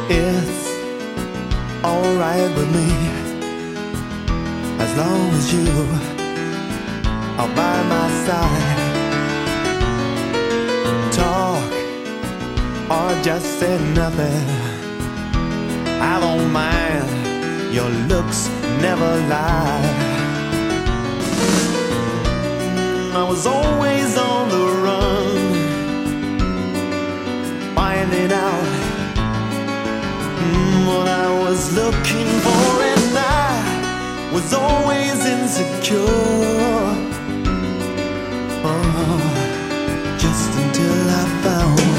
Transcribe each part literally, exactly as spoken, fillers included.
It's alright with me, as long as you are by my side. Talk or just say nothing, I don't mind, your looks never lie. I was always on the run, finding out mm, what I was looking for, and I was always insecure. Oh, just until I found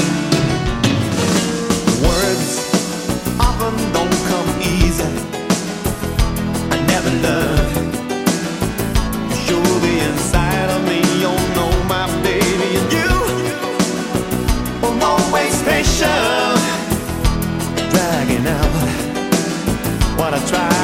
words often don't come easy. I never learned to show the inside of me. Oh no, my baby, and you were always patient, dragging out what I tried